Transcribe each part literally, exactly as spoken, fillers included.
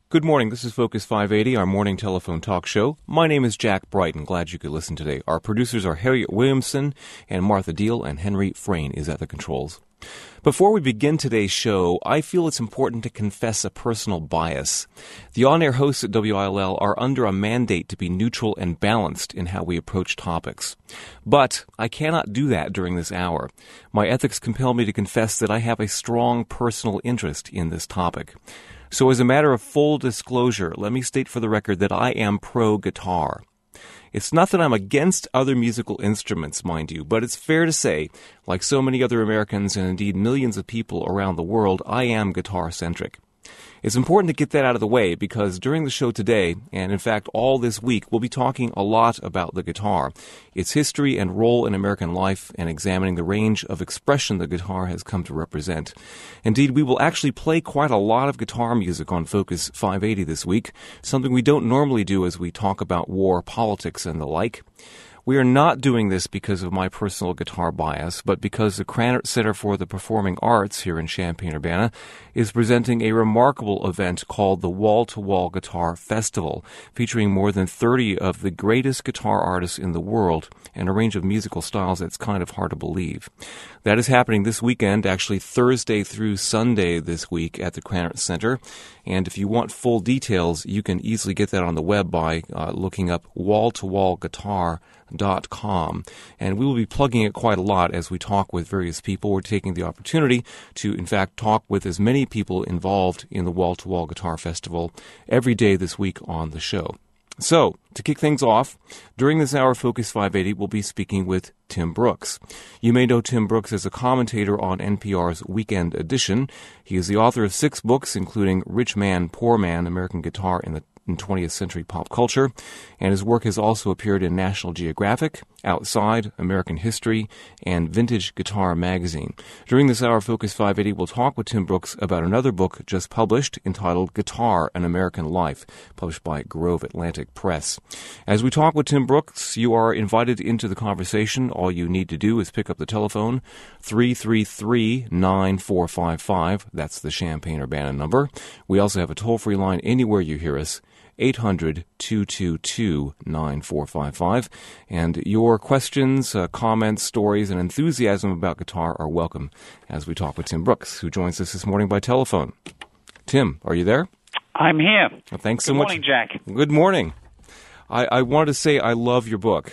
Good morning. This is Focus five eighty, our morning telephone talk show. My name is Jack Brighton. Glad you could listen today. Our producers are Harriet Williamson and Martha Deal, and Henry Frayne is at the controls. Before we begin today's show, I feel it's important to confess a personal bias. The on-air hosts at W I L L are under a mandate to be neutral and balanced in how we approach topics. But I cannot do that during this hour. My ethics compel me to confess that I have a strong personal interest in this topic. So as a matter of full disclosure, let me state for the record that I am pro-guitar. It's not that I'm against other musical instruments, mind you, but it's fair to say, like so many other Americans and indeed millions of people around the world, I am guitar-centric. It's important to get that out of the way because during the show today, and in fact all this week, we'll be talking a lot about the guitar, its history and role in American life, and examining the range of expression the guitar has come to represent. Indeed, we will actually play quite a lot of guitar music on Focus five eighty this week, something we don't normally do as we talk about war, politics, and the like. We are not doing this because of my personal guitar bias, but because the Krannert Center for the Performing Arts here in Champaign-Urbana is presenting a remarkable event called the Wall-to-Wall Guitar Festival, featuring more than thirty of the greatest guitar artists in the world and a range of musical styles that's kind of hard to believe. That is happening this weekend, actually Thursday through Sunday this week at the Krannert Center. And if you want full details, you can easily get that on the web by uh, looking up wall to wall guitar dot com. And we will be plugging it quite a lot as we talk with various people. We're taking the opportunity to, in fact, talk with as many people involved in the Wall-to-Wall Guitar Festival every day this week on the show. So, to kick things off, during this hour of Focus five eighty, we'll be speaking with Tim Brooks. You may know Tim Brooks as a commentator on N P R's Weekend Edition. He is the author of six books, including Rich Man, Poor Man, American Guitar in the in twentieth Century Pop Culture, and his work has also appeared in National Geographic, Outside, American History, and Vintage Guitar Magazine. During this hour of Focus five eighty, we'll talk with Tim Brooks about another book just published entitled Guitar, An American Life, published by Grove Atlantic Press. As we talk with Tim Brooks, you are invited into the conversation. All you need to do is pick up the telephone, three three three, nine four five five. That's the Champaign-Urbana number. We also have a toll-free line anywhere you hear us, eight hundred, two two two, nine four five five. And your questions, uh, comments, stories, and enthusiasm about guitar are welcome as we talk with Tim Brooks, who joins us this morning by telephone. Tim, are you there? I'm here. Well, thanks Good so much. Good morning, Jack. Good morning. I, I wanted to say I love your book.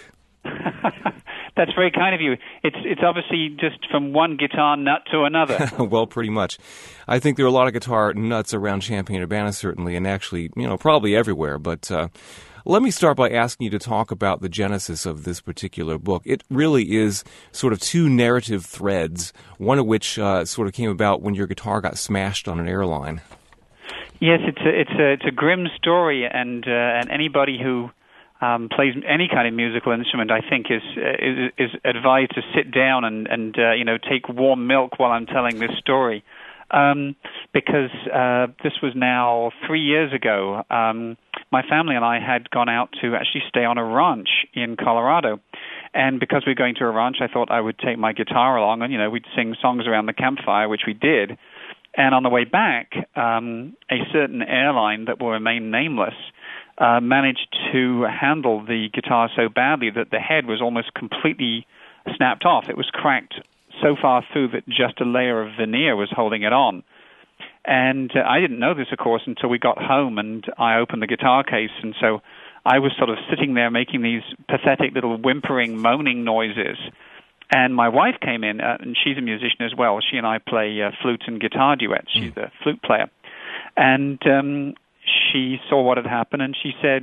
That's very kind of you. It's it's obviously just from one guitar nut to another. Well, pretty much. I think there are a lot of guitar nuts around Champaign-Urbana, certainly, and actually, you know, probably everywhere. But uh, let me start by asking you to talk about the genesis of this particular book. It really is sort of two narrative threads, one of which uh, sort of came about when your guitar got smashed on an airline. Yes, it's a it's a it's a grim story, and uh, and anybody who Um, plays any kind of musical instrument, I think, is is, is advised to sit down and and uh, you know take warm milk while I'm telling this story, um, because uh, this was now three years ago. Um, my family and I had gone out to actually stay on a ranch in Colorado, and because we were going to a ranch, I thought I would take my guitar along, and you know we'd sing songs around the campfire, which we did. And on the way back, um, a certain airline that will remain nameless Uh, managed to handle the guitar so badly that the head was almost completely snapped off. It was cracked so far through that just a layer of veneer was holding it on. And uh, I didn't know this, of course, until we got home and I opened the guitar case. And so I was sort of sitting there making these pathetic little whimpering, moaning noises. And my wife came in, uh, and she's a musician as well. She and I play uh, flute and guitar duets. She's mm. a flute player. And um she saw what had happened, and she said,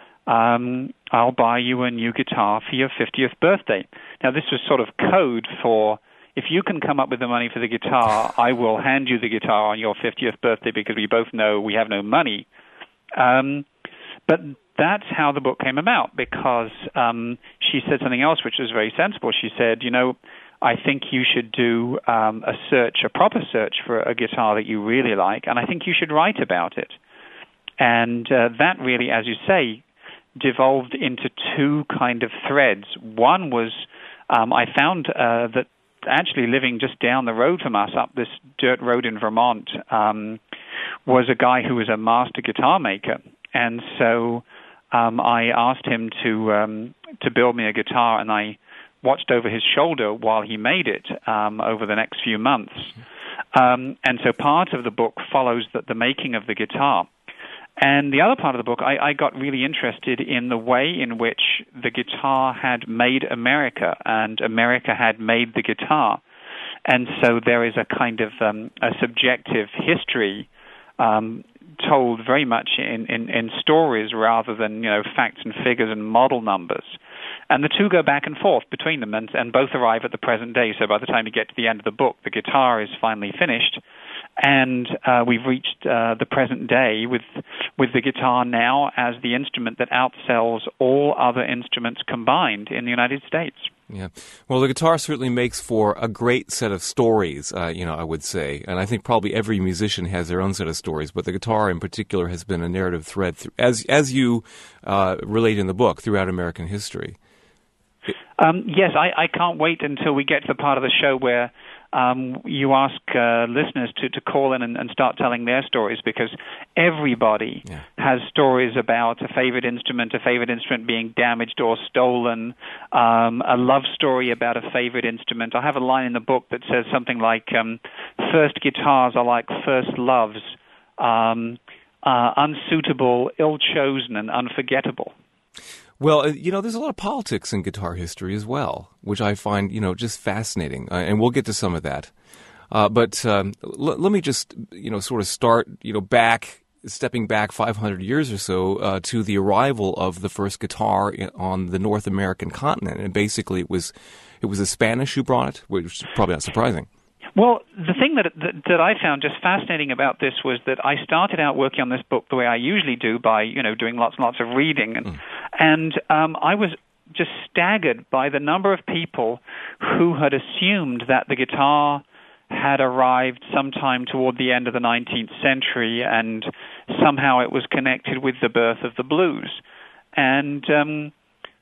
um, I'll buy you a new guitar for your fiftieth birthday. Now, this was sort of code for, if you can come up with the money for the guitar, I will hand you the guitar on your fiftieth birthday, because we both know we have no money. Um, but that's how the book came about, because um, she said something else which was very sensible. She said, you know, I think you should do um, a search, a proper search for a guitar that you really like, and I think you should write about it. And uh, that really, as you say, devolved into two kind of threads. One was um, I found uh, that actually living just down the road from us, up this dirt road in Vermont, um, was a guy who was a master guitar maker. And so um, I asked him to um, to build me a guitar, and I watched over his shoulder while he made it um, over the next few months. Um, and so part of the book follows the, the making of the guitar. And the other part of the book, I, I got really interested in the way in which the guitar had made America, and America had made the guitar. And so there is a kind of um, a subjective history um, told very much in, in, in stories rather than, you know, facts and figures and model numbers. And the two go back and forth between them, and, and both arrive at the present day. So by the time you get to the end of the book, the guitar is finally finished, and uh, we've reached uh, the present day with with the guitar now as the instrument that outsells all other instruments combined in the United States. Yeah. Well, the guitar certainly makes for a great set of stories, uh, you know, I would say. And I think probably every musician has their own set of stories, but the guitar in particular has been a narrative thread, th- as as you uh, relate in the book, throughout American history. Um, yes, I, I can't wait until we get to the part of the show where um, you ask uh, listeners to, to call in and, and start telling their stories, because everybody yeah. has stories about a favorite instrument, a favorite instrument being damaged or stolen, um, a love story about a favorite instrument. I have a line in the book that says something like, um, first guitars are like first loves, um, uh, unsuitable, ill-chosen, and unforgettable. Well, you know, there's a lot of politics in guitar history as well, which I find, you know, just fascinating, uh, and we'll get to some of that. Uh, but um, l- let me just, you know, sort of start, you know, back, stepping back five hundred years or so uh, to the arrival of the first guitar in, on the North American continent, and basically it was it was the Spanish who brought it, which is probably not surprising. Well, the thing that, that that I found just fascinating about this was that I started out working on this book the way I usually do, by, you know, doing lots and lots of reading, and mm. and um, I was just staggered by the number of people who had assumed that the guitar had arrived sometime toward the end of the nineteenth century, and somehow it was connected with the birth of the blues. And um,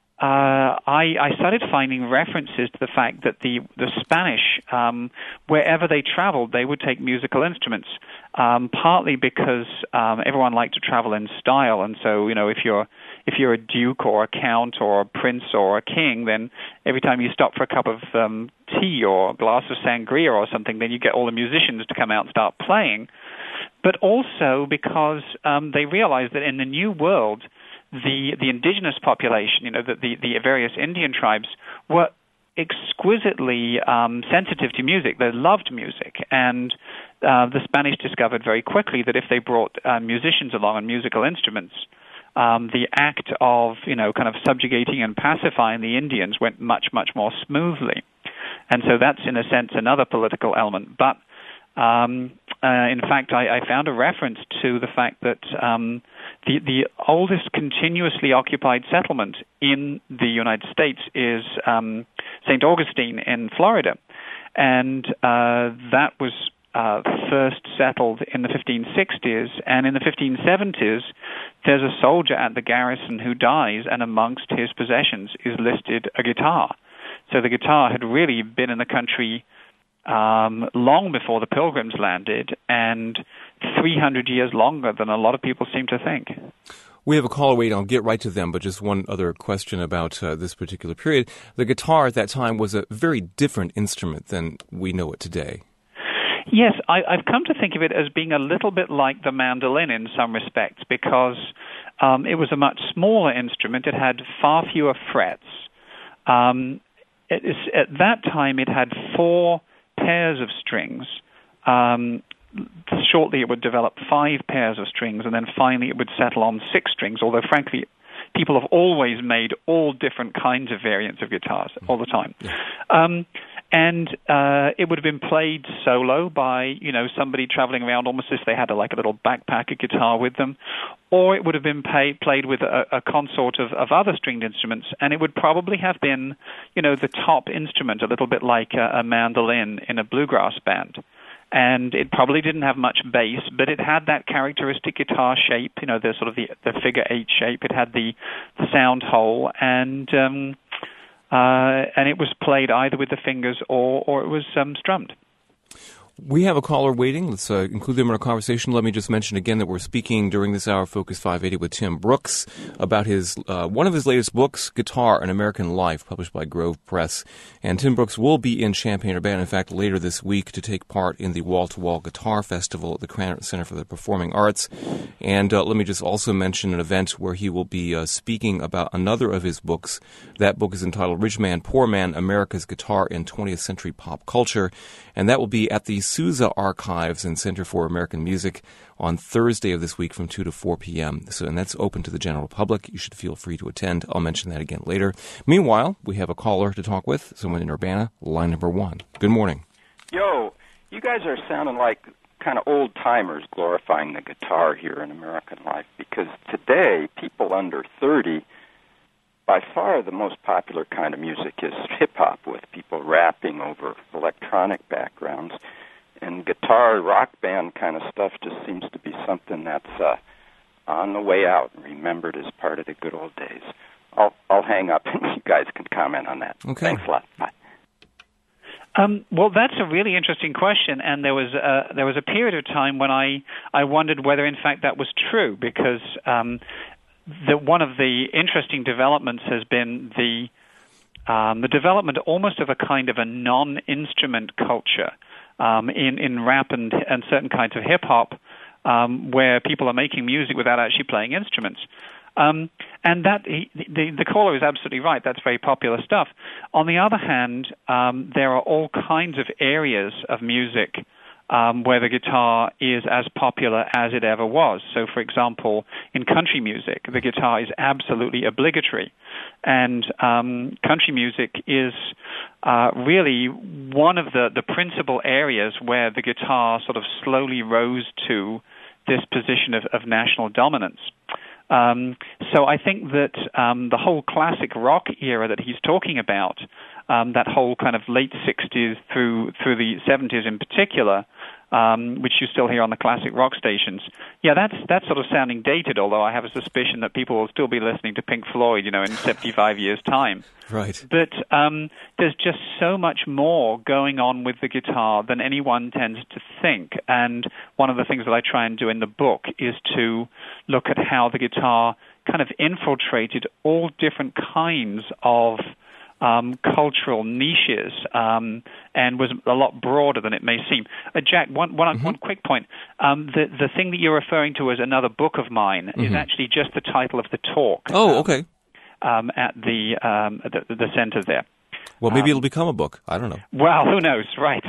Uh, I, I started finding references to the fact that the the Spanish, um, wherever they traveled, they would take musical instruments. Um, partly because um, everyone liked to travel in style, and so, you know, if you're if you're a duke or a count or a prince or a king, then every time you stop for a cup of um, tea or a glass of sangria or something, then you get all the musicians to come out and start playing. But also because um, they realized that in the New World, the the indigenous population, you know, the, the, the various Indian tribes, were exquisitely um, sensitive to music. They loved music, and uh, the Spanish discovered very quickly that if they brought uh, musicians along on musical instruments, um, the act of, you know, kind of subjugating and pacifying the Indians went much, much more smoothly. And so that's, in a sense, another political element. But um, uh, in fact, I, I found a reference to the fact that um, the, the oldest continuously occupied settlement in the United States is um, Saint Augustine in Florida. And uh, that was uh, first settled in the fifteen sixties. And in the fifteen seventies, there's a soldier at the garrison who dies, and amongst his possessions is listed a guitar. So the guitar had really been in the country um, long before the Pilgrims landed, and three hundred years longer than a lot of people seem to think. We have a caller waiting. I'll get right to them, but just one other question about uh, this particular period. The guitar at that time was a very different instrument than we know it today. Yes, I, I've come to think of it as being a little bit like the mandolin in some respects, because um, it was a much smaller instrument. It had far fewer frets. Um, it is, at that time, it had four pairs of strings. Um, shortly, it would develop five pairs of strings, and then finally it would settle on six strings, although, frankly, people have always made all different kinds of variants of guitars all the time. Um, and uh, it would have been played solo by, you know, somebody traveling around almost as if they had a, like a little backpacker guitar with them, or it would have been pay, played with a, a consort of, of other stringed instruments, and it would probably have been, you know, the top instrument, a little bit like a, a mandolin in a bluegrass band. And it probably didn't have much bass, but it had that characteristic guitar shape, you know, the sort of the, the figure eight shape. It had the, the sound hole, and um, uh, and it was played either with the fingers or, or it was um, strummed. We have a caller waiting. Let's uh, include them in our conversation. Let me just mention again that we're speaking during this hour, Focus five eighty, with Tim Brooks about his uh, one of his latest books, Guitar: An American Life, published by Grove Press. And Tim Brooks will be in Champaign-Urbana, in fact, later this week to take part in the Wall-to-Wall Guitar Festival at the Krannert Center for the Performing Arts. And uh, let me just also mention an event where he will be uh, speaking about another of his books. That book is entitled Rich Man, Poor Man, America's Guitar in twentieth Century Pop Culture. And that will be at the Sousa Archives and Center for American Music on Thursday of this week from two to four p.m. So, and that's open to the general public. You should feel free to attend. I'll mention that again later. Meanwhile, we have a caller to talk with, someone in Urbana, line number one. Good morning. Yo, you guys are sounding like kind of old-timers glorifying the guitar here in American life, because today, people under thirty, by far the most popular kind of music is hip-hop, with people rapping over electronic backgrounds. And guitar, rock band kind of stuff just seems to be something that's uh, on the way out and remembered as part of the good old days. I'll, I'll hang up and you guys can comment on that. Okay. Thanks a lot. Bye. Um, well, that's a really interesting question, and there was a, there was a period of time when I, I wondered whether, in fact, that was true, because um, the, one of the interesting developments has been the um, the development almost of a kind of a non-instrument culture um, in in rap and and certain kinds of hip hop, um, where people are making music without actually playing instruments. Um, and that he, the, the caller is absolutely right. That's very popular stuff. On the other hand, um, there are all kinds of areas of music um, where the guitar is as popular as it ever was. So, for example, in country music, the guitar is absolutely obligatory. And um, country music is uh, really one of the, the principal areas where the guitar sort of slowly rose to this position of, of national dominance. Um, so I think that um, the whole classic rock era that he's talking about, um, that whole kind of late sixties through through the seventies in particular, um, which you still hear on the classic rock stations, yeah, that's that's sort of sounding dated, although I have a suspicion that people will still be listening to Pink Floyd, you know, in seventy-five years' time. Right. But um, there's just so much more going on with the guitar than anyone tends to think. And one of the things that I try and do in the book is to look at how the guitar kind of infiltrated all different kinds of um, cultural niches um, and was a lot broader than it may seem. Uh, Jack, one, one, mm-hmm. one quick point. Um, the, the thing that you're referring to as another book of mine mm-hmm. is actually just the title of the talk. Oh, okay. Um, at the, um, the the center there. Well, maybe um, it'll become a book. I don't know. Well, who knows, right?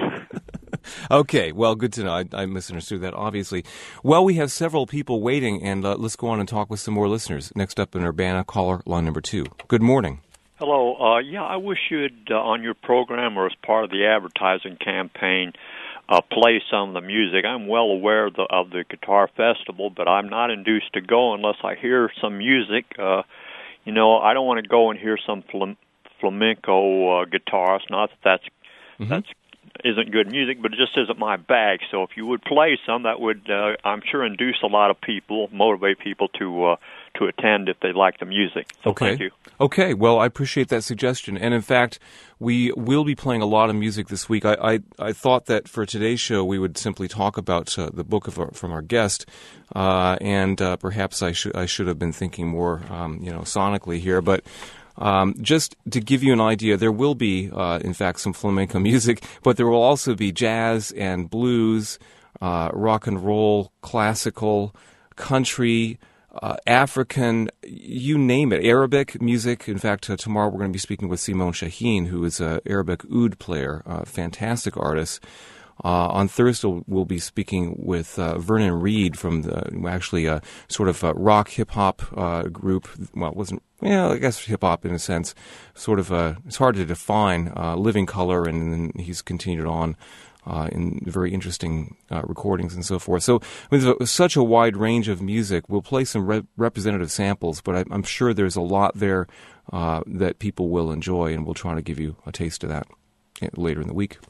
Okay, well, good to know. I, I misunderstood that, obviously. Well, we have several people waiting, and uh, let's go on and talk with some more listeners. Next up in Urbana, caller line number two. Good morning. Hello. Uh, yeah, I wish you'd, uh, on your program or as part of the advertising campaign, uh, play some of the music. I'm well aware of the, of the Guitar Festival, but I'm not induced to go unless I hear some music. Uh, you know, I don't want to go and hear some flam- flamenco uh, guitarist. Not that that's, mm-hmm. that's isn't good music, but it just isn't my bag. So if you would play some, that would, uh, I'm sure, induce a lot of people, motivate people to uh, to attend if they like the music. So okay. Thank you. Okay, well, I appreciate that suggestion. And in fact, we will be playing a lot of music this week. I I, I thought that for today's show we would simply talk about uh, the book of our, from our guest, uh, and uh, perhaps I should I should have been thinking more, um, you know, sonically here, but. Um, just to give you an idea, there will be, uh, in fact, some flamenco music, but there will also be jazz and blues, uh, rock and roll, classical, country, uh, African, you name it, Arabic music. In fact, uh, tomorrow we're going to be speaking with Simone Shaheen, who is an Arabic oud player, a fantastic artist. Uh, on Thursday, we'll be speaking with uh, Vernon Reed from the, actually a sort of a rock hip-hop uh, group. Well, it wasn't, yeah, I guess hip-hop in a sense. Sort of a, it's hard to define, uh, Living Color, and then he's continued on uh, in very interesting uh, recordings and so forth. So with a, such a wide range of music, we'll play some re- representative samples, but I, I'm sure there's a lot there uh, that people will enjoy, and we'll try to give you a taste of that later in the week.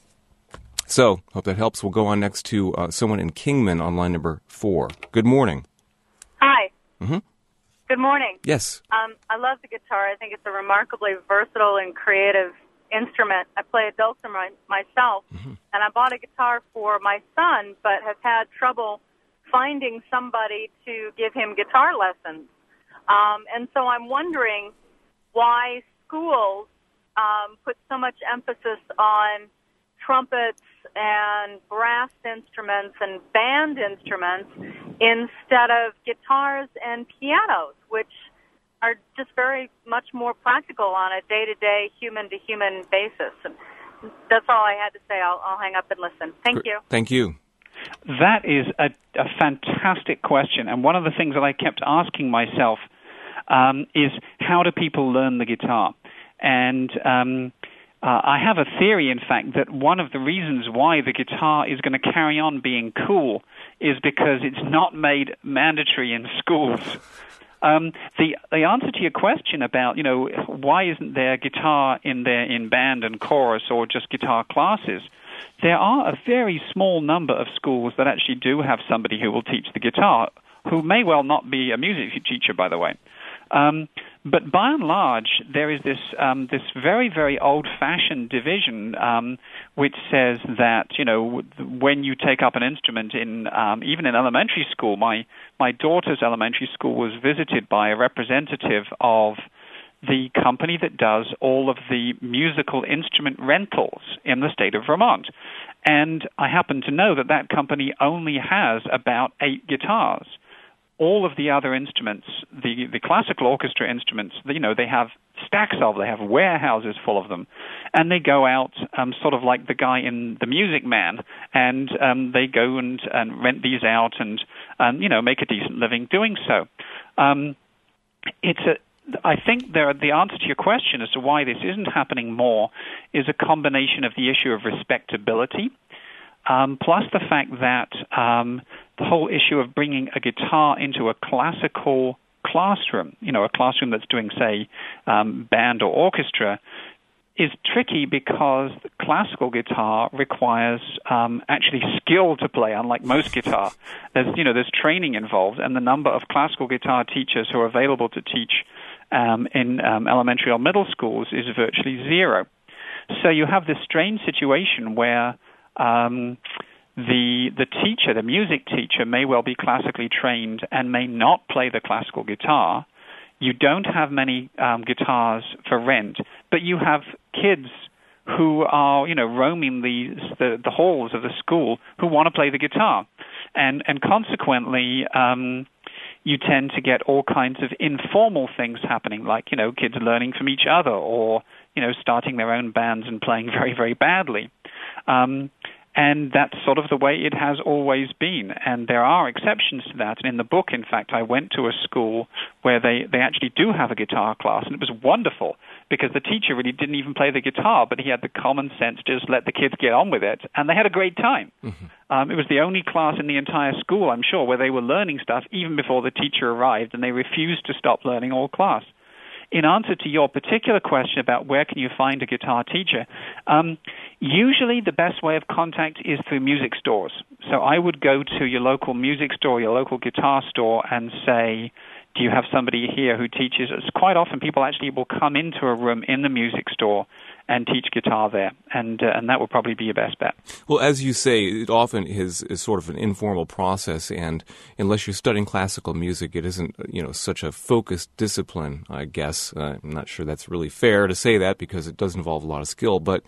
So, hope that helps. We'll go on next to uh, someone in Kingman on line number four. Good morning. Hi. Mm-hmm. Good morning. Yes. Um, I love the guitar. I think it's a remarkably versatile and creative instrument. I play a dulcimer myself, mm-hmm. and I bought a guitar for my son, but have had trouble finding somebody to give him guitar lessons. Um, and so I'm wondering why schools um, put so much emphasis on trumpets and brass instruments and band instruments instead of guitars and pianos, which are just very much more practical on a day-to-day, human-to-human basis. And that's all I had to say. I'll, I'll hang up and listen. Thank you. Thank you. That is a, a fantastic question, and one of the things that I kept asking myself um, is how do people learn the guitar? And um, uh, I have a theory, in fact, that one of the reasons why the guitar is going to carry on being cool is because it's not made mandatory in schools. Um, the the answer to your question about, you know, why isn't there guitar in there in band and chorus or just guitar classes? There are a very small number of schools that actually do have somebody who will teach the guitar, who may well not be a music teacher, by the way. Um, but by and large, there is this um, this very, very old-fashioned division um, which says that, you know, when you take up an instrument in um, even in elementary school, my my daughter's elementary school was visited by a representative of the company that does all of the musical instrument rentals in the state of Vermont. And I happen to know that that company only has about eight guitars. All of the other instruments, the, the classical orchestra instruments, you know, they have stacks of, they have warehouses full of them. And they go out um, sort of like the guy in The Music Man, and um, they go and, and rent these out and, and, you know, make a decent living doing so. Um, it's a I think there, the answer to your question as to why this isn't happening more is a combination of the issue of respectability, um, plus the fact that um, the whole issue of bringing a guitar into a classical classroom, you know, a classroom that's doing, say, um, band or orchestra, is tricky because classical guitar requires um, actually skill to play, unlike most guitar. There's, you know, there's training involved, and the number of classical guitar teachers who are available to teach Um, in um, elementary or middle schools is virtually zero. So you have this strange situation where um, the the teacher, the music teacher, may well be classically trained and may not play the classical guitar. You don't have many um, guitars for rent, but you have kids who are, you know, roaming the, the, the halls of the school who want to play the guitar. And, and consequently, um, you tend to get all kinds of informal things happening, like, you know, kids learning from each other or, you know, starting their own bands and playing very, very badly. Um, and that's sort of the way it has always been. And there are exceptions to that. And in the book, in fact, I went to a school where they, they actually do have a guitar class, and it was wonderful because the teacher really didn't even play the guitar, but he had the common sense to just let the kids get on with it, and they had a great time. Mm-hmm. Um, it was the only class in the entire school, I'm sure, where they were learning stuff even before the teacher arrived, and they refused to stop learning all class. In answer to your particular question about where can you find a guitar teacher, um, usually the best way of contact is through music stores. So I would go to your local music store, your local guitar store, and say, do you have somebody here who teaches? It's quite often people actually will come into a room in the music store and teach guitar there, and uh, and that would probably be your best bet. Well, as you say, it often is, is sort of an informal process, and unless you're studying classical music, it isn't, you know, such a focused discipline, I guess. Uh, I'm not sure that's really fair to say that because it does involve a lot of skill, but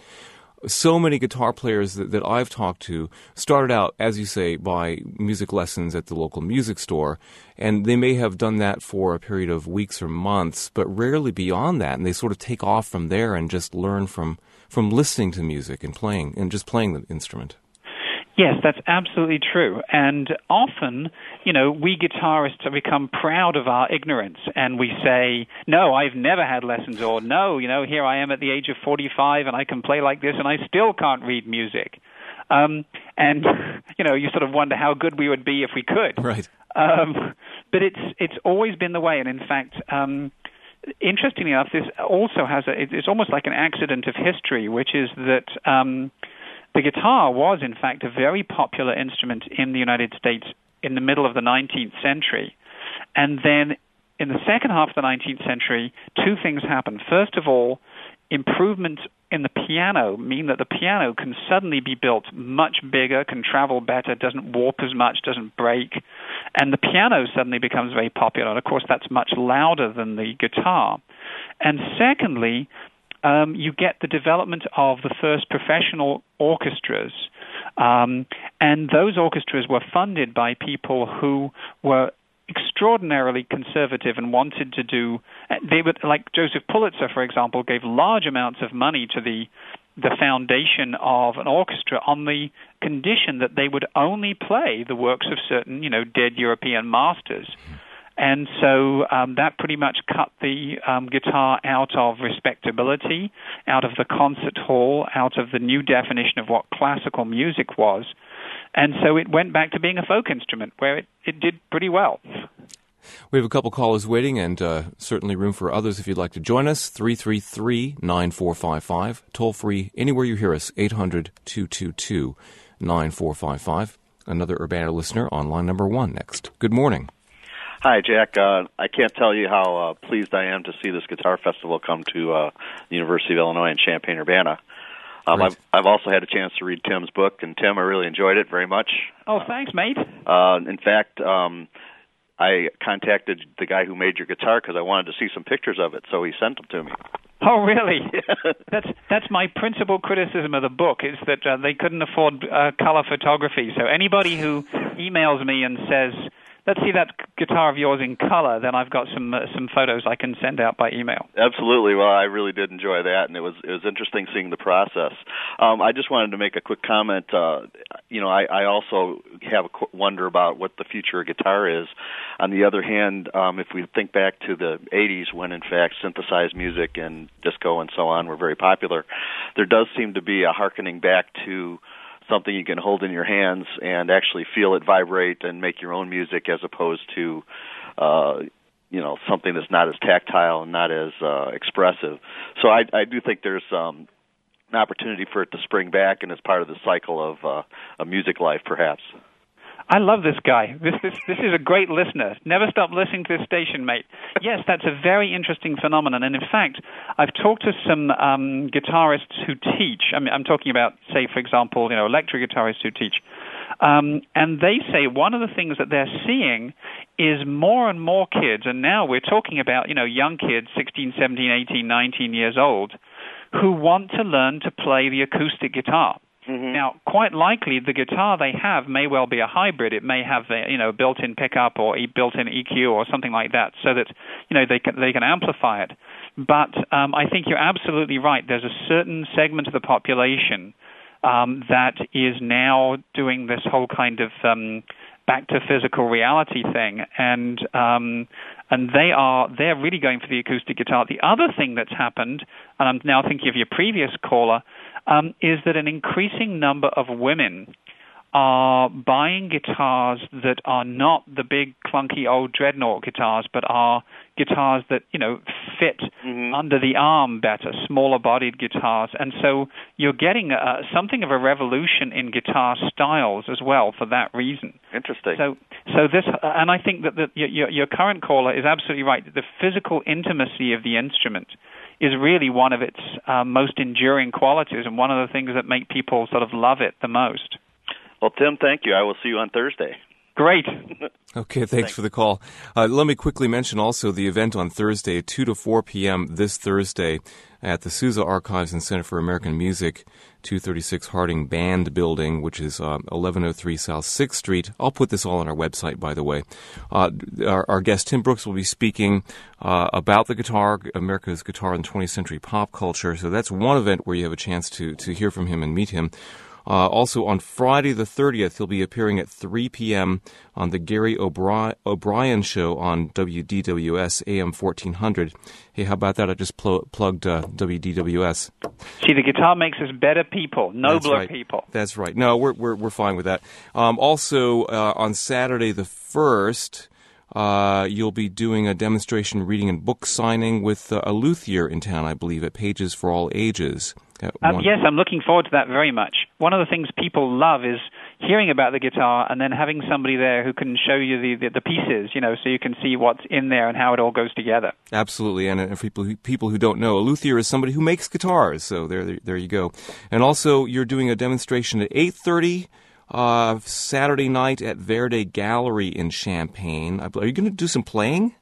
so many guitar players that, that I've talked to started out, as you say, by music lessons at the local music store, and they may have done that for a period of weeks or months, but rarely beyond that, and they sort of take off from there and just learn from, from listening to music and playing, and just playing the instrument. Yes, that's absolutely true. And often, you know, we guitarists have become proud of our ignorance, and we say, no, I've never had lessons, or no, you know, here I am at the age of forty-five and I can play like this and I still can't read music. Um, and, you know, you sort of wonder how good we would be if we could. Right. Um, but it's it's always been the way, and in fact, um, interestingly enough, this also has a, it's almost like an accident of history, which is that um, the guitar was, in fact, a very popular instrument in the United States in the middle of the nineteenth century. And then in the second half of the nineteenth century, two things happened. First of all, improvements in the piano mean that the piano can suddenly be built much bigger, can travel better, doesn't warp as much, doesn't break, and the piano suddenly becomes very popular. And of course, that's much louder than the guitar. And secondly, um, you get the development of the first professional orchestras. Um, and those orchestras were funded by people who were extraordinarily conservative and wanted to do, they would, like Joseph Pulitzer, for example, gave large amounts of money to the the foundation of an orchestra on the condition that they would only play the works of certain, you know, dead European masters. And so um, that pretty much cut the um, guitar out of respectability, out of the concert hall, out of the new definition of what classical music was. And so it went back to being a folk instrument, where it, it did pretty well. We have a couple callers waiting, and uh, certainly room for others if you'd like to join us. three three three, nine four five five. Toll free anywhere you hear us, eight hundred, two two two, nine four five five. Another Urbana listener on line number one next. Good morning. Hi, Jack. Uh, I can't tell you how uh, pleased I am to see this guitar festival come to uh, the University of Illinois in Champaign-Urbana. Um, I've, I've also had a chance to read Tim's book, and Tim, I really enjoyed it very much. Oh, thanks, mate. Uh, in fact, um, I contacted the guy who made your guitar because I wanted to see some pictures of it, so he sent them to me. Oh, really? that's that's my principal criticism of the book, is that uh, they couldn't afford uh, color photography. So anybody who emails me and says, let's see that guitar of yours in color, then I've got some uh, some photos I can send out by email. Absolutely. Well, I really did enjoy that, and it was it was interesting seeing the process. Um, I just wanted to make a quick comment. Uh, you know, I, I also have a qu- wonder about what the future of guitar is. On the other hand, um, if we think back to the eighties, when in fact synthesized music and disco and so on were very popular, there does seem to be a hearkening back to something you can hold in your hands and actually feel it vibrate and make your own music, as opposed to, uh, you know, something that's not as tactile and not as uh, expressive. So I, I do think there's um, an opportunity for it to spring back, and as part of the cycle of uh, a music life, perhaps. I love this guy. This, this this is a great listener. Never stop listening to this station, mate. Yes, that's a very interesting phenomenon. And in fact, I've talked to some um, guitarists who teach. I mean, I'm talking about, say, for example, you know, electric guitarists who teach. Um, and they say one of the things that they're seeing is more and more kids, and now we're talking about, you know, young kids, sixteen, seventeen, eighteen, nineteen years old, who want to learn to play the acoustic guitar. Mm-hmm. Now, quite likely, the guitar they have may well be a hybrid. It may have, a, you know, built-in pickup or a built-in E Q or something like that, so that, you know, they can they can amplify it. But um, I think you're absolutely right. There's a certain segment of the population um, that is now doing this whole kind of um, back to physical reality thing, and um, and they are they're really going for the acoustic guitar. The other thing that's happened, and I'm now thinking of your previous caller, um, is that an increasing number of women are buying guitars that are not the big clunky old dreadnought guitars, but are guitars that, you know, fit mm-hmm. under the arm better, smaller bodied guitars. And so you're getting uh, something of a revolution in guitar styles as well for that reason. Interesting. So so this, uh, and I think that the, your, your current caller is absolutely right. The physical intimacy of the instrument is really one of its uh, most enduring qualities, and one of the things that make people sort of love it the most. Well, Tim, thank you. I will see you on Thursday. Great. Okay, thanks, thanks. for the call. Uh, let me quickly mention also the event on Thursday, two to four p.m. this Thursday at the Sousa Archives and Center for American Music, two thirty-six Harding Band Building, which is uh, eleven oh three South sixth Street. I'll put this all on our website, by the way. Uh, our, our guest, Tim Brooks, will be speaking uh, about the guitar, America's guitar in twentieth century pop culture. So that's one event where you have a chance to, to hear from him and meet him. Uh, also, on Friday the thirtieth, he'll be appearing at three p.m. on the Gary O'Bri- O'Brien Show on W D W S A M fourteen hundred. Hey, how about that? I just pl- plugged uh, W D W S. See, the guitar makes us better people, nobler That's right. people. That's right. No, we're we're we're fine with that. Um, also, uh, on Saturday the first, uh, you'll be doing a demonstration reading and book signing with uh, a luthier in town, I believe, at Pages for All Ages. Um, yes, I'm looking forward to that very much. One of the things people love is hearing about the guitar and then having somebody there who can show you the, the, the pieces, you know, so you can see what's in there and how it all goes together. Absolutely, and, and for people who, people who don't know, a luthier is somebody who makes guitars, so there, there you go. And also, you're doing a demonstration at eight thirty uh, Saturday night at Verde Gallery in Champaign. Are you going to do some playing?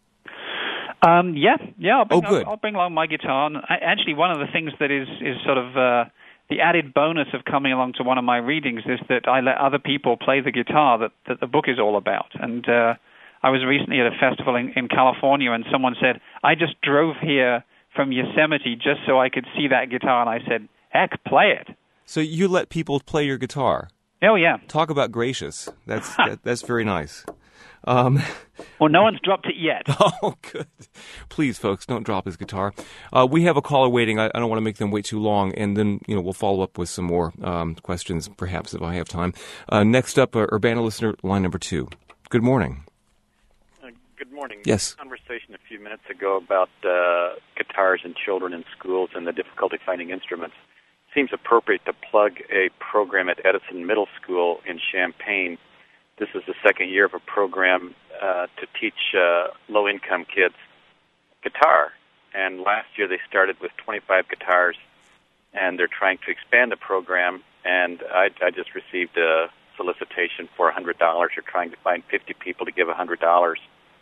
Um, yeah, yeah. I'll bring, oh, good. I'll, I'll bring along my guitar. And I, actually, one of the things that is, is sort of uh, the added bonus of coming along to one of my readings is that I let other people play the guitar that, that the book is all about. And uh, I was recently at a festival in, in California, and someone said, I just drove here from Yosemite just so I could see that guitar. And I said, heck, play it. So you let people play your guitar? Oh, yeah. Talk about gracious. That's that, that's very nice. Um, well, no one's dropped it yet. Oh, good. Please, folks, don't drop his guitar. Uh, we have a caller waiting. I, I don't want to make them wait too long, and then you know we'll follow up with some more um, questions, perhaps, if I have time. Uh, next up, uh, Urbana listener, line number two. Good morning. Uh, good morning. Yes. Conversation a few minutes ago about uh, guitars and children in schools and the difficulty finding instruments. Seems appropriate to plug a program at Edison Middle School in Champaign. This is the second year of a program uh, to teach uh, low-income kids guitar. And last year they started with twenty-five guitars, and they're trying to expand the program. And I, I just received a solicitation for one hundred dollars. They're trying to find fifty people to give one hundred dollars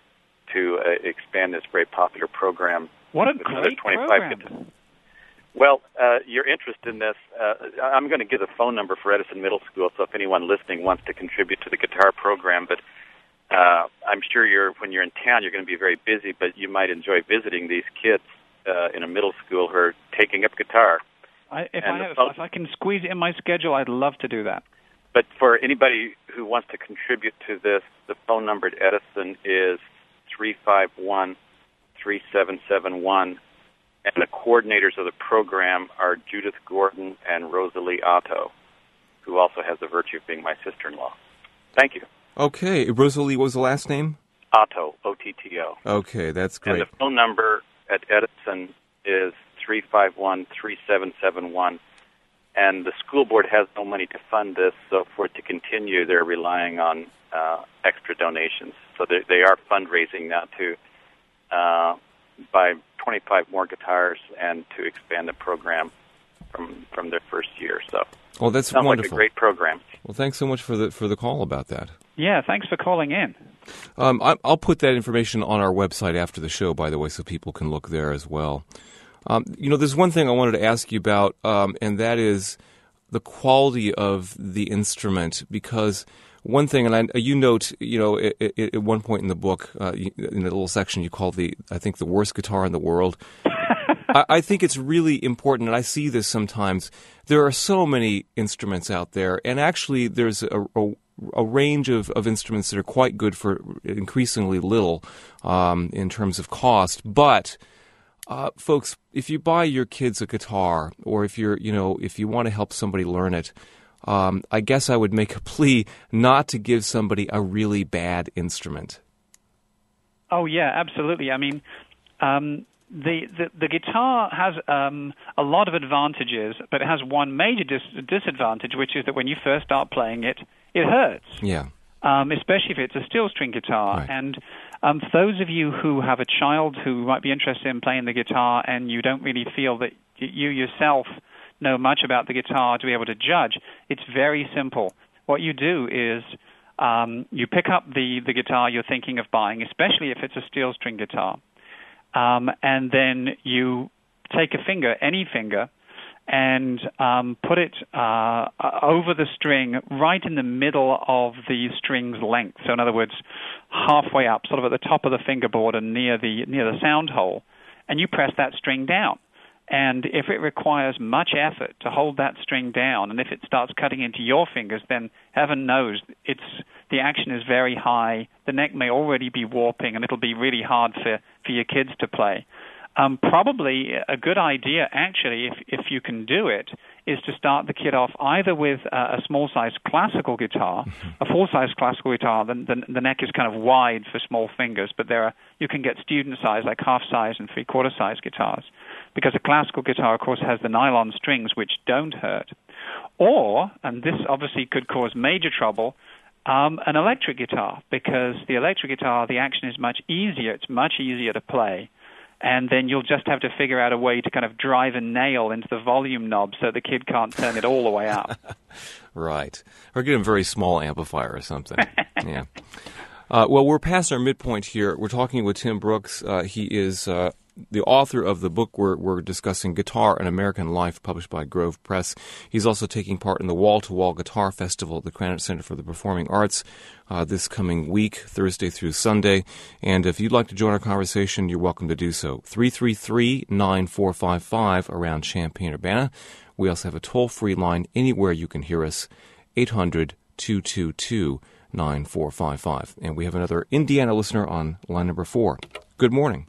to uh, expand this very popular program. What a great program. Guitars. Well, uh, your interest in this, uh, I'm going to give the phone number for Edison Middle School, so if anyone listening wants to contribute to the guitar program, but uh, I'm sure you're when you're in town, you're going to be very busy, but you might enjoy visiting these kids uh, in a middle school who are taking up guitar. I, if, I have, phone, if I can squeeze it in my schedule, I'd love to do that. But for anybody who wants to contribute to this, the phone number at Edison is three five one, three seven seven one. And the coordinators of the program are Judith Gordon and Rosalie Otto, who also has the virtue of being my sister-in-law. Thank you. Okay. Rosalie, what was the last name? Otto, O T T O. Okay, that's great. And the phone number at Edison is three five one, three seven seven one. And the school board has no money to fund this, so for it to continue, they're relying on uh, extra donations. So they, they are fundraising now to uh, buy twenty-five more guitars and to expand the program from from their first year. So, well, that's sounds wonderful. Like a great program. Well, thanks so much for the for the call about that. Yeah, thanks for calling in. Um, I, I'll put that information on our website after the show, by the way, so people can look there as well. Um, you know, there's one thing I wanted to ask you about, um, and that is the quality of the instrument, because one thing, and I, you note, you know, it, it, at one point in the book, uh, in a little section, you call the, I think, the worst guitar in the world. I, I think it's really important, and I see this sometimes. There are so many instruments out there, and actually there's a, a, a range of, of instruments that are quite good for increasingly little um, in terms of cost. But, uh, folks, if you buy your kids a guitar, or if you're, you know, if you want to help somebody learn it, Um, I guess I would make a plea not to give somebody a really bad instrument. Oh, yeah, absolutely. I mean, um, the, the the guitar has um, a lot of advantages, but it has one major dis- disadvantage, which is that when you first start playing it, it hurts. Yeah. Um, especially if it's a steel string guitar. Right. And um, for those of you who have a child who might be interested in playing the guitar and you don't really feel that you yourself know much about the guitar to be able to judge, it's very simple. What you do is um, you pick up the, the guitar you're thinking of buying, especially if it's a steel string guitar, um, and then you take a finger, any finger, and um, put it uh, over the string right in the middle of the string's length. So in other words, halfway up, sort of at the top of the fingerboard and near the near the sound hole, and you press that string down. And if it requires much effort to hold that string down, and if it starts cutting into your fingers, then heaven knows it's the action is very high. The neck may already be warping, and it'll be really hard for, for your kids to play. Um, probably a good idea, actually, if if you can do it, is to start the kid off either with a, a small-sized classical guitar, a full-size classical guitar. The, the, the neck is kind of wide for small fingers, but there are you can get student-size, like half-size and three-quarter-size guitars. Because a classical guitar, of course, has the nylon strings, which don't hurt. Or, and this obviously could cause major trouble, um, an electric guitar, because the electric guitar, the action is much easier. It's much easier to play. And then you'll just have to figure out a way to kind of drive a nail into the volume knob so the kid can't turn it all the way up. Right. Or get a very small amplifier or something. Yeah. Uh, well, we're past our midpoint here. We're talking with Tim Brooks. Uh, he is uh, the author of the book we're, we're discussing, Guitar, An American Life, published by Grove Press. He's also taking part in the Wall-to-Wall Guitar Festival at the Krannert Center for the Performing Arts uh, this coming week, Thursday through Sunday. And if you'd like to join our conversation, you're welcome to do so. three three three, nine four five five around Champaign-Urbana. We also have a toll-free line anywhere you can hear us, eight hundred, two two two, nine four five five. And we have another Indiana listener on line number four. Good morning.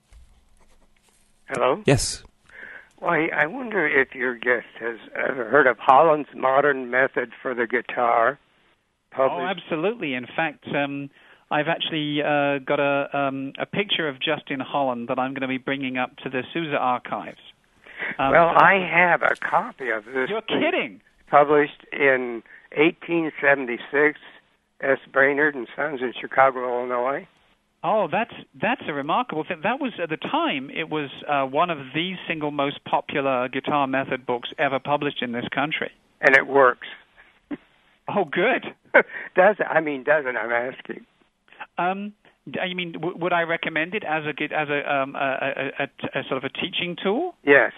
Hello? Yes. Why, I wonder if your guest has ever heard of Holland's Modern Method for the Guitar. Published. Oh, absolutely. In fact, um, I've actually uh, got a, um, a picture of Justin Holland that I'm going to be bringing up to the Sousa archives. Um, well, I have a copy of this. You're kidding. Published in eighteen seventy-six, S. Brainerd and Sons in Chicago, Illinois. Oh, that's that's a remarkable thing. That was, at the time, it was uh, one of the single most popular guitar method books ever published in this country. And it works. Oh, good. Does it? I mean, doesn't, I'm asking. Um, I mean, w- would I recommend it as a as a, um, a, a, a, a sort of a teaching tool? Yes.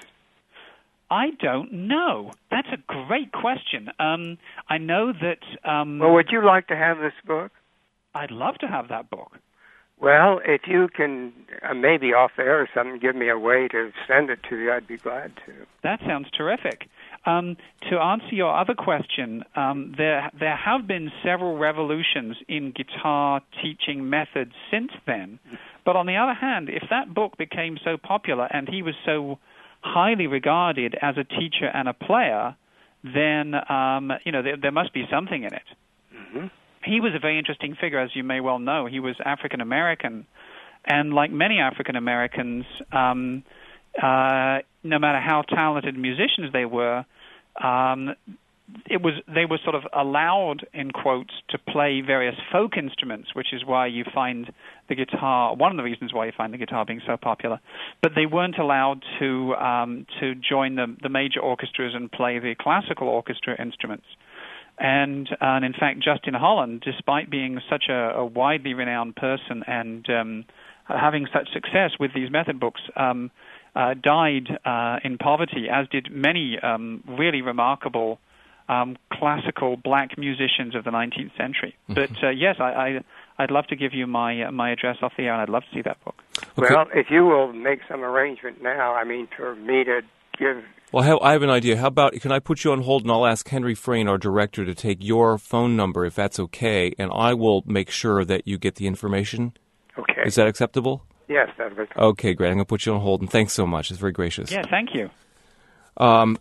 I don't know. That's a great question. Um, I know that... Um, well, would you like to have this book? I'd love to have that book. Well, if you can, uh, maybe off the air or something, give me a way to send it to you, I'd be glad to. That sounds terrific. Um, to answer your other question, um, there there have been several revolutions in guitar teaching methods since then. But on the other hand, if that book became so popular and he was so highly regarded as a teacher and a player, then um, you know there, there must be something in it. Mm-hmm. He was a very interesting figure, as you may well know. He was African American, and like many African Americans, um, uh, no matter how talented musicians they were, um, it was they were sort of allowed, in quotes, to play various folk instruments, which is why you find the guitar, one of the reasons why you find the guitar being so popular. But they weren't allowed to um, to join the, the major orchestras and play the classical orchestra instruments. And, uh, and in fact, Justin Holland, despite being such a, a widely renowned person and um, having such success with these method books, um, uh, died uh, in poverty, as did many um, really remarkable um, classical black musicians of the nineteenth century. Mm-hmm. But uh, yes, I, I, I'd love to give you my uh, my address off the air, and I'd love to see that book. Okay. Well, if you will make some arrangement now, I mean, for me to give... Well, I have, I have an idea. How about, can I put you on hold and I'll ask Henry Frayne, our director, to take your phone number, if that's okay, and I will make sure that you get the information? Okay. Is that acceptable? Yes, that'll be fine. Okay, great. I'm going to put you on hold, and thanks so much. It's very gracious. Yeah, thank you. Um,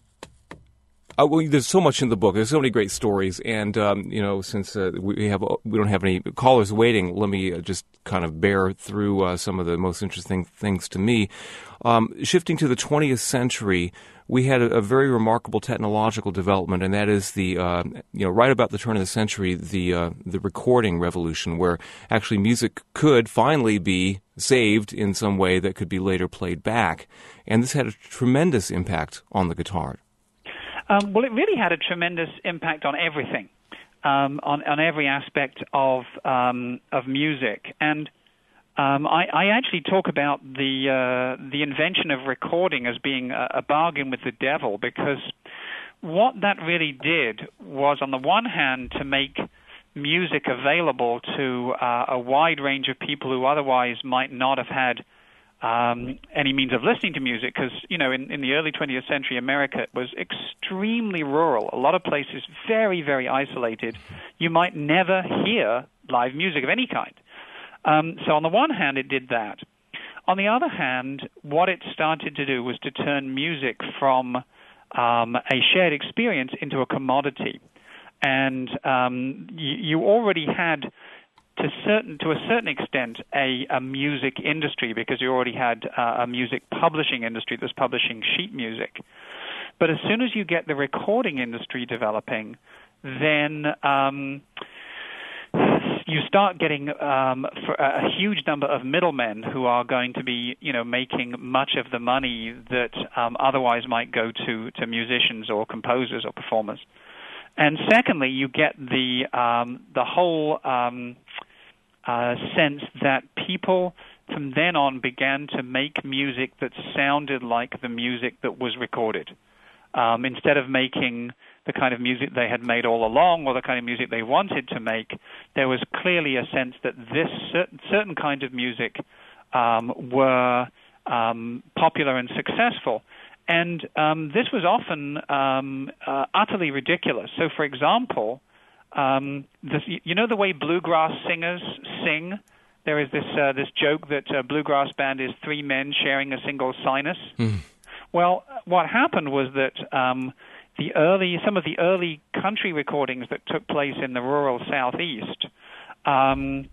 uh, well, there's so much in the book. There's so many great stories, and um, you know, since uh, we have we don't have any callers waiting, let me uh, just kind of bear through uh, some of the most interesting things to me. Um, shifting to the twentieth century, we had a, a very remarkable technological development, and that is the uh, you know right about the turn of the century, the uh, the recording revolution, where actually music could finally be saved in some way that could be later played back, and this had a tremendous impact on the guitar. Um, well, it really had a tremendous impact on everything, um, on on every aspect of um, of music, and um, I, I actually talk about the uh, the invention of recording as being a, a bargain with the devil, because what that really did was, on the one hand, to make music available to uh, a wide range of people who otherwise might not have had Um, any means of listening to music, because, you know, in, in the early twentieth century, America was extremely rural. A lot of places very, very isolated. You might never hear live music of any kind. Um, so on the one hand, it did that. On the other hand, what it started to do was to turn music from um, a shared experience into a commodity. And um, you, you already had To certain to a certain extent, a, a music industry, because you already had uh, a music publishing industry that was publishing sheet music. But as soon as you get the recording industry developing, then um, you start getting um, for a huge number of middlemen who are going to be, you know, making much of the money that um, otherwise might go to, to musicians or composers or performers. And secondly, you get the um, the whole um, uh, sense that people from then on began to make music that sounded like the music that was recorded. Um, instead of making the kind of music they had made all along or the kind of music they wanted to make, there was clearly a sense that this certain, certain kind of music um, were um, popular and successful. And um, this was often um, uh, utterly ridiculous. So, for example, um, this, you know the way bluegrass singers sing? There is this uh, this joke that a bluegrass band is three men sharing a single sinus. Mm. Well, what happened was that um, the early, some of the early country recordings that took place in the rural Southeast, um,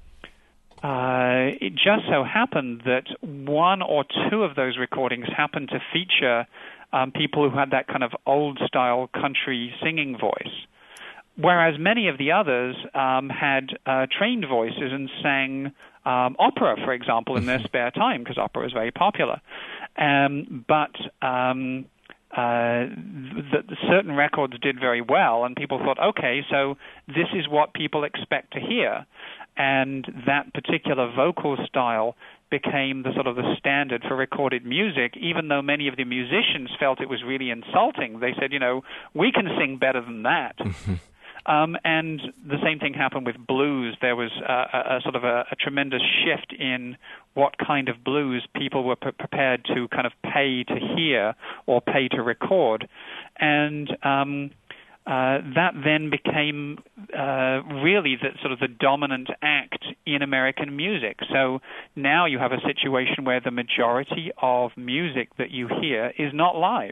uh, it just so happened that one or two of those recordings happened to feature um, people who had that kind of old-style country singing voice, whereas many of the others um, had uh, trained voices and sang um, opera, for example, in their spare time, because opera is very popular. Um, but um, uh, the, the certain records did very well, and people thought, okay, so this is what people expect to hear. And that particular vocal style became the sort of the standard for recorded music, even though many of the musicians felt it was really insulting. They said, you know, we can sing better than that. Um, and the same thing happened with blues. There was a, a, a sort of a, a tremendous shift in what kind of blues people were pre- prepared to kind of pay to hear or pay to record. And um, uh, that then became uh, really the, sort of the dominant act in American music. So now you have a situation where the majority of music that you hear is not live.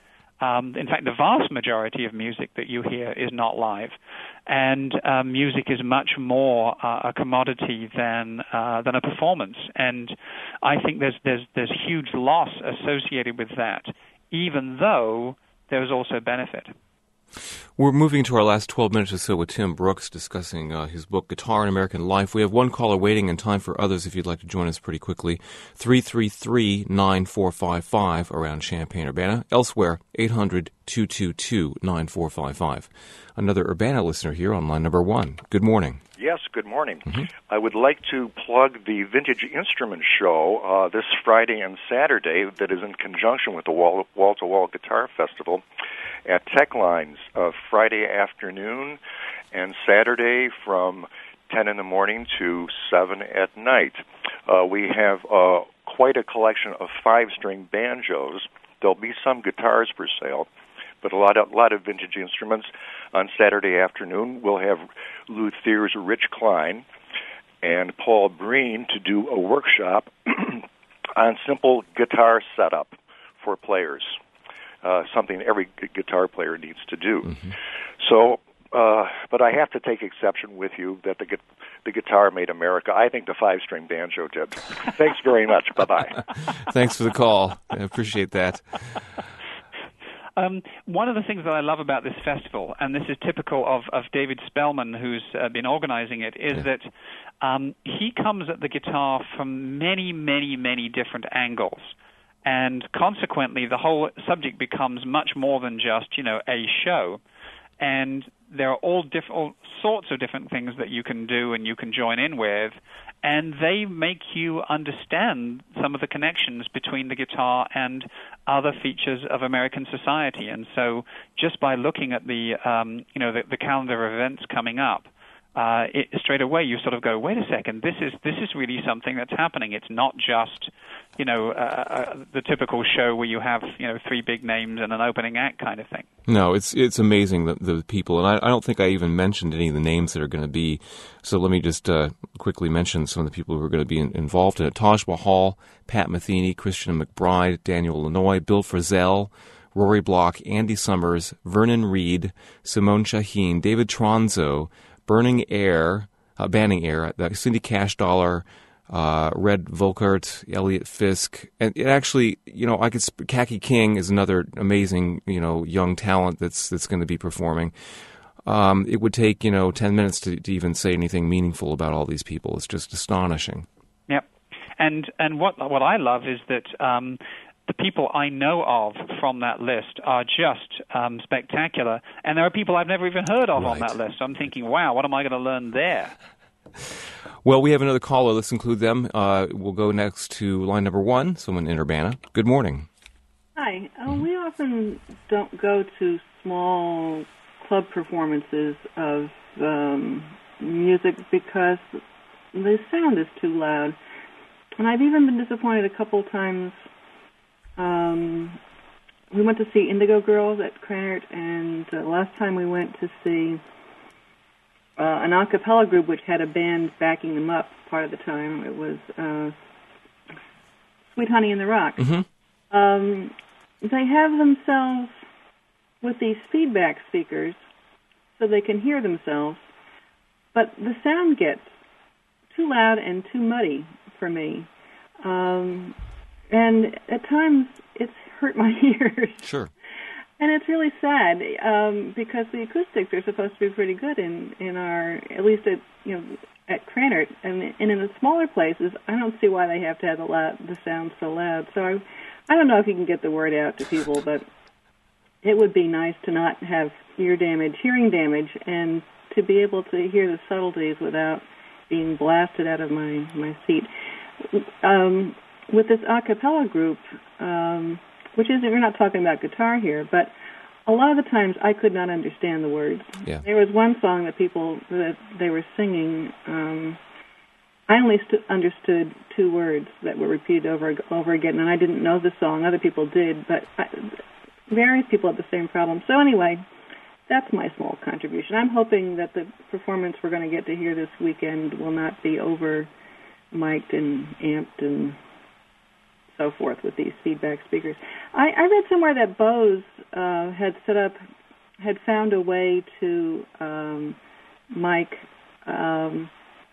Um, in fact, the vast majority of music that you hear is not live, and uh, music is much more uh, a commodity than uh, than a performance. And I think there's there's there's huge loss associated with that, even though there is also benefit. We're moving to our last twelve minutes or so with Tim Brooks discussing uh, his book, Guitar in American Life. We have one caller waiting and time for others if you'd like to join us pretty quickly. three three three, nine four five five around Champaign-Urbana. Elsewhere, eight hundred, two two two, nine four five five. Another Urbana listener here on line number one. Good morning. Yes, good morning. Mm-hmm. I would like to plug the Vintage Instrument Show uh, this Friday and Saturday that is in conjunction with the Wall, Wall-to-Wall Guitar Festival at Tech Lines, uh, Friday afternoon and Saturday from ten in the morning to seven at night. Uh, we have uh, quite a collection of five-string banjos. There'll be some guitars for sale, but a lot of, lot of vintage instruments. On Saturday afternoon, we'll have Luthier's Rich Klein and Paul Breen to do a workshop on simple guitar setup for players. Uh, something every gu- guitar player needs to do. Mm-hmm. So, uh, but I have to take exception with you that the gu- the guitar made America. I think the five-string banjo did. Thanks very much. Bye-bye. Thanks for the call. I appreciate that. Um, one of the things that I love about this festival, and this is typical of, of David Spellman, who's uh, been organizing it, is yeah. that um, he comes at the guitar from many, many, many different angles. And consequently, the whole subject becomes much more than just, you know, a show. And there are all, diff- all sorts of different things that you can do and you can join in with, and they make you understand some of the connections between the guitar and other features of American society. And so just by looking at the, um, you know, the, the calendar of events coming up, Uh, it, straight away you sort of go, wait a second, this is this is really something that's happening. It's not just, you know, uh, uh, the typical show where you have, you know, three big names and an opening act kind of thing. No, it's it's amazing, the, the people, and I, I don't think I even mentioned any of the names that are going to be, so let me just uh, quickly mention some of the people who are going to be in, involved in it. Taj Mahal, Pat Metheny, Christian McBride, Daniel Lanois, Bill Frisell, Rory Block, Andy Summers, Vernon Reed, Simone Shaheen, David Tronzo, Burning Air, uh, Banning Air, uh, Cindy Cash Dollar, uh, Red Volkert, Elliot Fisk, and it actually, you know, I could. Sp- Kaki King is another amazing, you know, young talent that's that's going to be performing. Um, it would take, you know, ten minutes to, to even say anything meaningful about all these people. It's just astonishing. Yep, and and what what I love is that. Um, The people I know of from that list are just um, spectacular, and there are people I've never even heard of right. on that list. So I'm thinking, wow, what am I going to learn there? Well, we have another caller. Let's include them. Uh, we'll go next to line number one, someone in Urbana. Good morning. Hi. Uh, we often don't go to small club performances of um, music because the sound is too loud. And I've even been disappointed a couple of times. Um, we went to see Indigo Girls at Krannert, and uh, last time we went to see uh, an a cappella group which had a band backing them up part of the time. It was uh, Sweet Honey in the Rock. Mm-hmm. Um, they have themselves with these feedback speakers so they can hear themselves, but the sound gets too loud and too muddy for me. Um... And at times, it's hurt my ears. Sure. And it's really sad um, because the acoustics are supposed to be pretty good in, in our, at least at you know at Krannert, and, and in the smaller places, I don't see why they have to have the loud, the sound so loud. So I, I don't know if you can get the word out to people, but it would be nice to not have ear damage, hearing damage, and to be able to hear the subtleties without being blasted out of my my seat. Um, With this a cappella group, um, which is, we're not talking about guitar here, but a lot of the times I could not understand the words. Yeah. There was one song that people, that they were singing, um, I only st- understood two words that were repeated over and over again, and I didn't know the song. Other people did, but I, various people had the same problem. So anyway, that's my small contribution. I'm hoping that the performance we're going to get to hear this weekend will not be over mic'd and amped and so forth with these feedback speakers. I, I read somewhere that Bose uh, had set up, had found a way to um, mic um,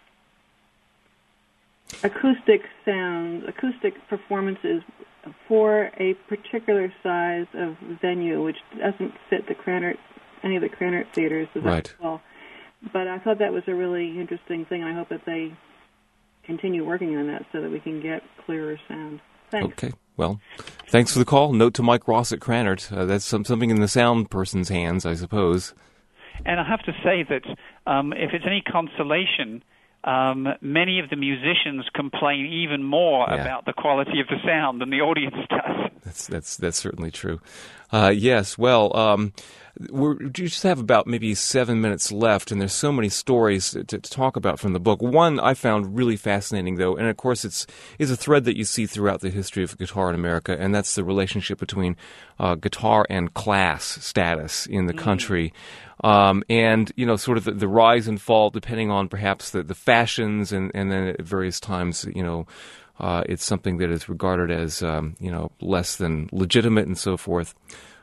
acoustic sounds, acoustic performances for a particular size of venue, which doesn't fit the Krannert, any of the Krannert theaters. Right. Well, but I thought that was a really interesting thing, and I hope that they continue working on that so that we can get clearer sound. Thanks. Okay. Well, thanks for the call. Note to Mike Ross at Krannert. Uh, that's some, something in the sound person's hands, I suppose. And I have to say that um, if it's any consolation, um, many of the musicians complain even more yeah. about the quality of the sound than the audience does. That's that's that's certainly true. Uh, yes. Well, um, we're, we just have about maybe seven minutes left, and there's so many stories to, to talk about from the book. One I found really fascinating, though, and of course it's is a thread that you see throughout the history of guitar in America, and that's the relationship between uh, guitar and class status in the mm. country. Um, and, you know, sort of the, the rise and fall depending on perhaps the, the fashions, and, and then at various times, you know, uh, it's something that is regarded as, um, you know, less than legitimate and so forth.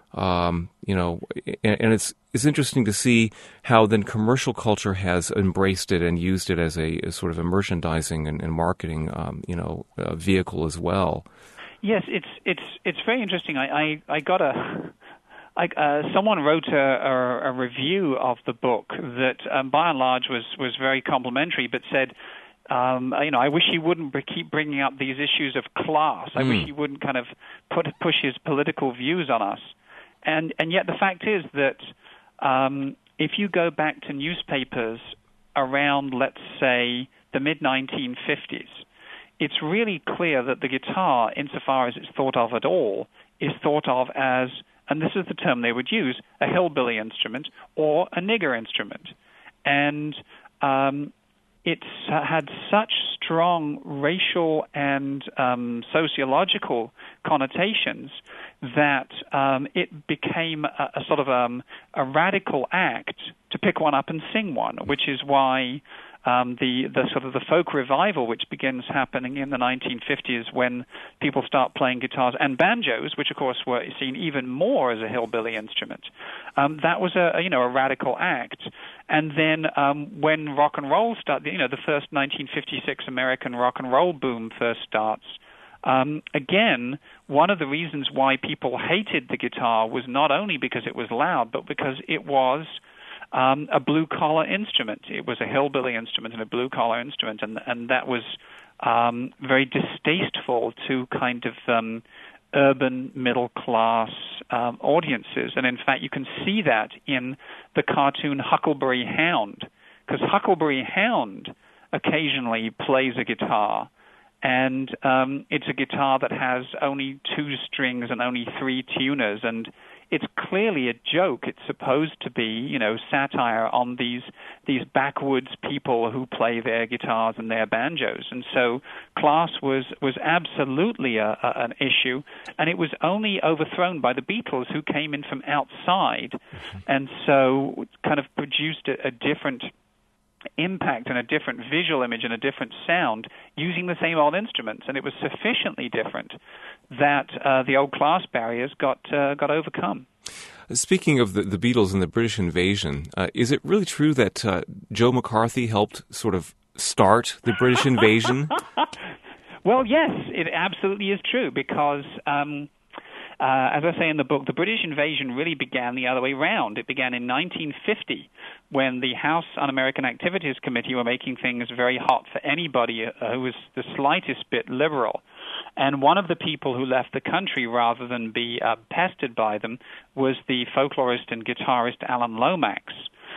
Um, you know, and, and it's it's interesting to see how then commercial culture has embraced it and used it as a as sort of a merchandising and, and marketing, um, you know, uh, vehicle as well. Yes, it's it's it's very interesting. I I, I got a. I, uh, someone wrote a, a, a review of the book that, um, by and large, was, was very complimentary, but said, um, you know, I wish he wouldn't keep bringing up these issues of class. I mm. wish he wouldn't kind of put push his political views on us. And and yet the fact is that um, if you go back to newspapers around, let's say, the mid nineteen fifties, it's really clear that the guitar, insofar as it's thought of at all, is thought of as, and this is the term they would use, a hillbilly instrument or a nigger instrument. And um, it's uh, had such strong racial and um, sociological connotations that um, it became a, a sort of um, a radical act to pick one up and sing one, which is why um, the the sort of the folk revival, which begins happening in the nineteen fifties when people start playing guitars and banjos, which of course were seen even more as a hillbilly instrument. Um, that was a, a you know a radical act. And then um, when rock and roll started, you know, the first nineteen fifty-six American rock and roll boom first starts. Um, again, one of the reasons why people hated the guitar was not only because it was loud, but because it was um, a blue-collar instrument. It was a hillbilly instrument and a blue-collar instrument, and, and that was um, very distasteful to kind of um, urban middle-class um, audiences. And in fact, you can see that in the cartoon Huckleberry Hound, because Huckleberry Hound occasionally plays a guitar, and um, it's a guitar that has only two strings and only three tuners, and it's clearly a joke. It's supposed to be, you know, satire on these these backwoods people who play their guitars and their banjos. And so class was was absolutely a, a, an issue, and it was only overthrown by the Beatles, who came in from outside, and so kind of produced a, a different impact and a different visual image and a different sound using the same old instruments, and it was sufficiently different that uh, the old class barriers got uh, got overcome. Speaking of the, the Beatles and the British invasion, uh, is it really true that uh, Joe McCarthy helped sort of start the British invasion? Well, yes, it absolutely is true, because um, Uh, as I say in the book, the British invasion really began the other way round. It began in nineteen fifty, when the House Un-American Activities Committee were making things very hot for anybody uh, who was the slightest bit liberal. And one of the people who left the country rather than be uh, pestered by them was the folklorist and guitarist Alan Lomax.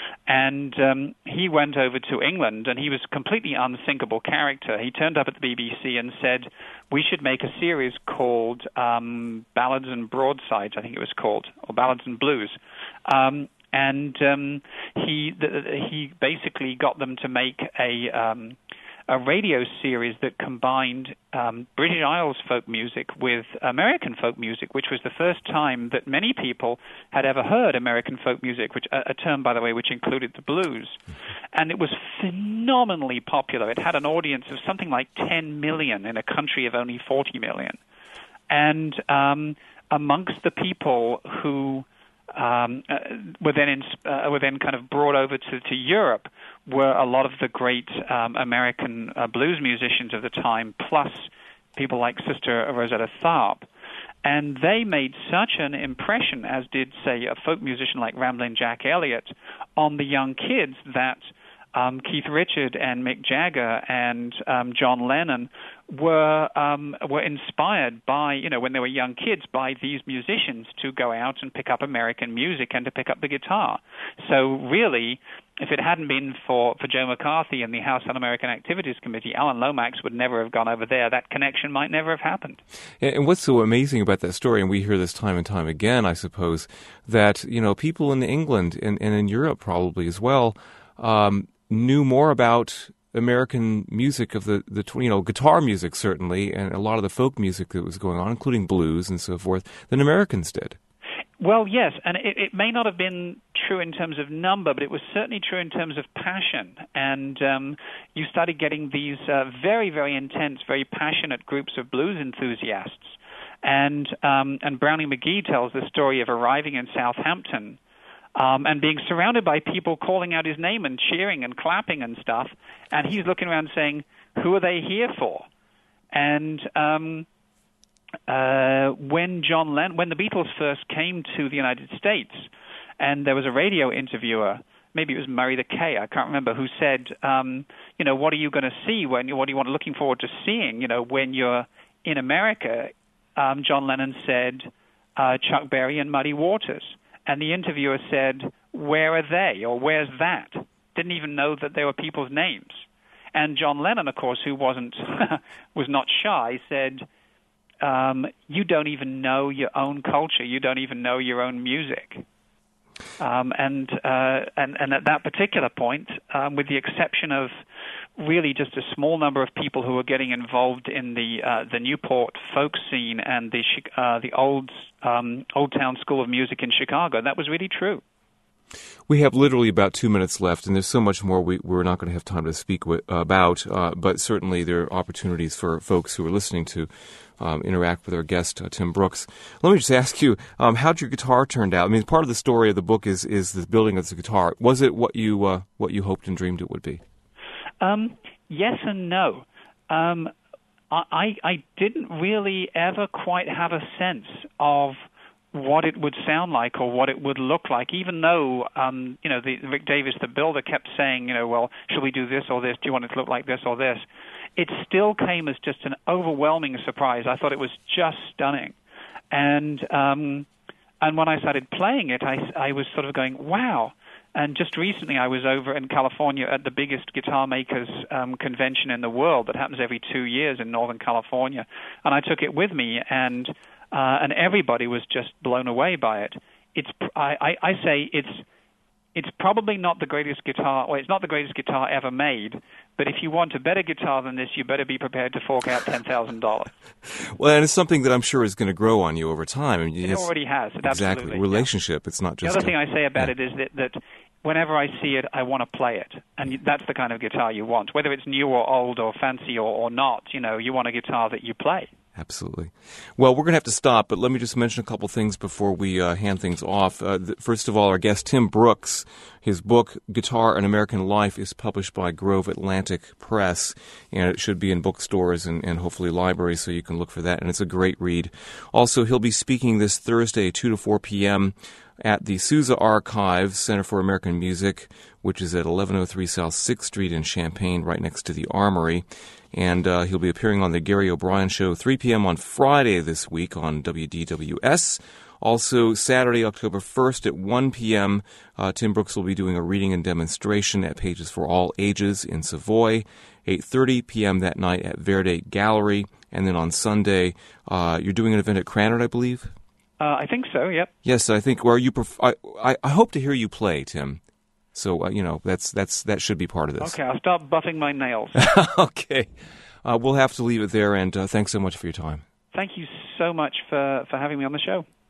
And um, he went over to England, and he was a completely unsinkable character. He turned up at the B B C and said, we should make a series called um, Ballads and Broadsides, I think it was called, or Ballads and Blues. Um, and um, he the, he basically got them to make a um, a radio series that combined um, British Isles folk music with American folk music, which was the first time that many people had ever heard American folk music, which a, a term, by the way, which included the blues. And it was phenomenally popular. It had an audience of something like ten million in a country of only forty million. And um, amongst the people who Um, uh, were then in, uh, were then kind of brought over to, to Europe were a lot of the great um, American uh, blues musicians of the time, plus people like Sister Rosetta Tharpe. And they made such an impression, as did, say, a folk musician like Ramblin' Jack Elliott, on the young kids that um, Keith Richards and Mick Jagger and um, John Lennon were um, were inspired by, you know, when they were young kids, by these musicians to go out and pick up American music and to pick up the guitar. So really, if it hadn't been for, for Joe McCarthy and the House Un-American Activities Committee, Alan Lomax would never have gone over there. That connection might never have happened. And what's so amazing about that story, and we hear this time and time again, I suppose, that, you know, people in England and, and in Europe probably as well um, knew more about American music of the, the, you know, guitar music certainly, and a lot of the folk music that was going on, including blues and so forth, than Americans did. Well, yes, and it, it may not have been true in terms of number, but it was certainly true in terms of passion. And um, you started getting these uh, very, very intense, very passionate groups of blues enthusiasts. And um, and Brownie McGhee tells the story of arriving in Southampton Um, and being surrounded by people calling out his name and cheering and clapping and stuff, and he's looking around saying, who are they here for? And um, uh, when John Lennon, when the Beatles first came to the United States, and there was a radio interviewer, maybe it was Murray the K, I can't remember, who said, um, you know, what are you going to see when you, what are you looking forward to seeing, you know, when you're in America? Um, John Lennon said, uh, Chuck Berry and Muddy Waters. And the interviewer said, where are they, or where's that? Didn't even know that they were people's names. And John Lennon, of course, who wasn't was not shy, said, um, you don't even know your own culture. You don't even know your own music. Um, and, uh, and and at that particular point, um, with the exception of really just a small number of people who were getting involved in the uh, the Newport folk scene and the uh, the old um, Old Town School of Music in Chicago, that was really true. We have literally about two minutes left, and there's so much more we, we're not going to have time to speak with, about, uh, but certainly there are opportunities for folks who are listening to um, interact with our guest, uh, Tim Brooks. Let me just ask you, um, how'd your guitar turn out? I mean, part of the story of the book is, is the building of the guitar. Was it what you uh, what you hoped and dreamed it would be? Um, yes and no. Um, I, I didn't really ever quite have a sense of what it would sound like or what it would look like, even though, um, you know, the, Rick Davis, the builder, kept saying, you know, well, should we do this or this? Do you want it to look like this or this? It still came as just an overwhelming surprise. I thought it was just stunning. And um, and when I started playing it, I, I was sort of going, wow. And just recently I was over in California at the biggest guitar makers um, convention in the world that happens every two years in Northern California. And I took it with me, and uh, and everybody was just blown away by it. It's I, I, I say it's it's probably not the greatest guitar, or it's not the greatest guitar ever made, but if you want a better guitar than this, you better be prepared to fork out ten thousand dollars. Well, and it's something that I'm sure is going to grow on you over time. I mean, it already has. It exactly. Absolutely. Relationship. Yeah. It's not just... The other a, thing I say about yeah. it is that, that whenever I see it, I want to play it. And that's the kind of guitar you want. Whether it's new or old or fancy or, or not, you know, you want a guitar that you play. Absolutely. Well, we're going to have to stop, but let me just mention a couple things before we uh, hand things off. Uh, th- first of all, our guest, Tim Brooks, his book, Guitar: An American Life, is published by Grove Atlantic Press, and it should be in bookstores and, and hopefully libraries, so you can look for that, and it's a great read. Also, he'll be speaking this Thursday, two to four p.m., at the Sousa Archive, Center for American Music, which is at eleven oh three South sixth Street in Champaign, right next to the Armory. And uh, he'll be appearing on the Gary O'Brien Show, three p.m. on Friday this week on W D W S. Also, Saturday, October first at one p.m., uh, Tim Brooks will be doing a reading and demonstration at Pages for All Ages in Savoy. eight thirty p.m. that night at Verde Gallery. And then on Sunday, uh, you're doing an event at Cranard, I believe? Uh, I think so, yep. Yes, I think where you pref- I, I, I hope to hear you play, Tim. So, uh, you know, that's that's that should be part of this. Okay, I'll start buffing my nails. Okay. Uh, we'll have to leave it there, and uh, thanks so much for your time. Thank you so much for, for having me on the show.